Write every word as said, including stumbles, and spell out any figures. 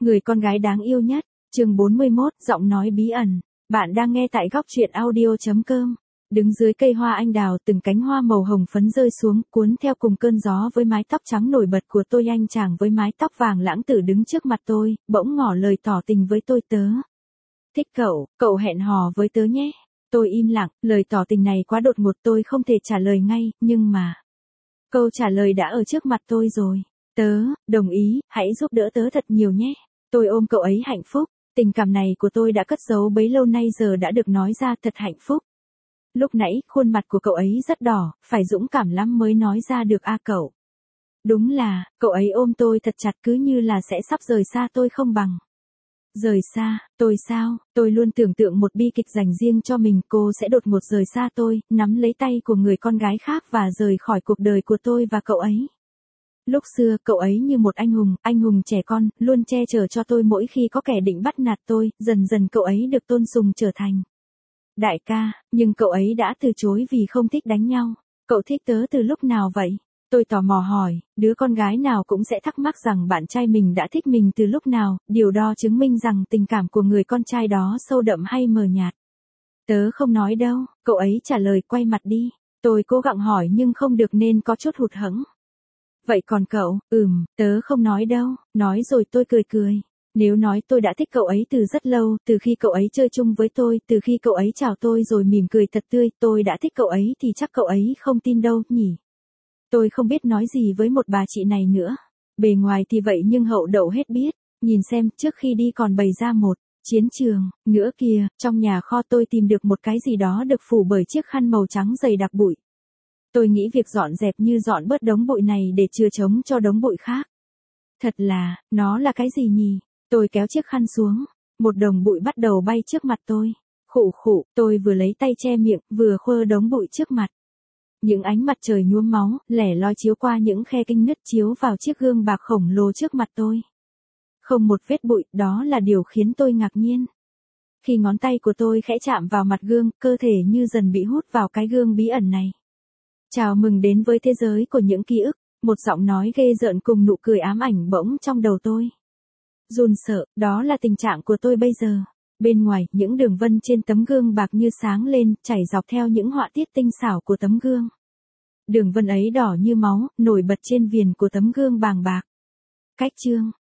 Người con gái đáng yêu nhất, chương bốn mươi mốt, giọng nói bí ẩn. Bạn đang nghe tại góc truyện audio.com. Đứng dưới cây hoa anh đào, từng cánh hoa màu hồng phấn rơi xuống, cuốn theo cùng cơn gió với mái tóc trắng nổi bật của tôi. Anh chàng với mái tóc vàng lãng tử đứng trước mặt tôi, bỗng ngỏ lời tỏ tình với tôi. Tớ thích cậu, cậu hẹn hò với tớ nhé. Tôi im lặng, lời tỏ tình này quá đột ngột, tôi không thể trả lời ngay, nhưng mà câu trả lời đã ở trước mặt tôi rồi. Tớ, đồng ý, hãy giúp đỡ tớ thật nhiều nhé. Tôi ôm cậu ấy hạnh phúc, tình cảm này của tôi đã cất giấu bấy lâu nay giờ đã được nói ra, thật hạnh phúc. Lúc nãy, khuôn mặt của cậu ấy rất đỏ, phải dũng cảm lắm mới nói ra được a cậu. Đúng là, cậu ấy ôm tôi thật chặt cứ như là sẽ sắp rời xa tôi không bằng. Rời xa, tôi sao, tôi luôn tưởng tượng một bi kịch dành riêng cho mình, cô sẽ đột ngột rời xa tôi, nắm lấy tay của người con gái khác và rời khỏi cuộc đời của tôi và cậu ấy. Lúc xưa, cậu ấy như một anh hùng, anh hùng trẻ con, luôn che chở cho tôi mỗi khi có kẻ định bắt nạt tôi, dần dần cậu ấy được tôn sùng trở thành đại ca, nhưng cậu ấy đã từ chối vì không thích đánh nhau. Cậu thích tớ từ lúc nào vậy? Tôi tò mò hỏi, đứa con gái nào cũng sẽ thắc mắc rằng bạn trai mình đã thích mình từ lúc nào, điều đó chứng minh rằng tình cảm của người con trai đó sâu đậm hay mờ nhạt. Tớ không nói đâu, cậu ấy trả lời quay mặt đi. Tôi cố gắng hỏi nhưng không được nên có chút hụt hẫng. Vậy còn cậu? Ừm, tớ không nói đâu, nói rồi tôi cười cười. Nếu nói tôi đã thích cậu ấy từ rất lâu, từ khi cậu ấy chơi chung với tôi, từ khi cậu ấy chào tôi rồi mỉm cười thật tươi, tôi đã thích cậu ấy thì chắc cậu ấy không tin đâu, nhỉ? Tôi không biết nói gì với một bà chị này nữa. Bề ngoài thì vậy nhưng hậu đậu hết biết. Nhìn xem, trước khi đi còn bày ra một chiến trường nữa kìa. Trong nhà kho tôi tìm được một cái gì đó được phủ bởi chiếc khăn màu trắng dày đặc bụi. Tôi nghĩ việc dọn dẹp như dọn bớt đống bụi này để chừa trống cho đống bụi khác. Thật là, nó là cái gì nhỉ? Tôi kéo chiếc khăn xuống. Một đống bụi bắt đầu bay trước mặt tôi. Khụ khụ, tôi vừa lấy tay che miệng, vừa khơ đống bụi trước mặt. Những ánh mặt trời nhuốm máu, lẻ loi chiếu qua những khe kinh nứt chiếu vào chiếc gương bạc khổng lồ trước mặt tôi. Không một vết bụi, đó là điều khiến tôi ngạc nhiên. Khi ngón tay của tôi khẽ chạm vào mặt gương, cơ thể như dần bị hút vào cái gương bí ẩn này. Chào mừng đến với thế giới của những ký ức, một giọng nói ghê rợn cùng nụ cười ám ảnh bỗng trong đầu tôi. Run sợ, đó là tình trạng của tôi bây giờ. Bên ngoài, những đường vân trên tấm gương bạc như sáng lên, chảy dọc theo những họa tiết tinh xảo của tấm gương. Đường vân ấy đỏ như máu, nổi bật trên viền của tấm gương bàng bạc. Cách chương,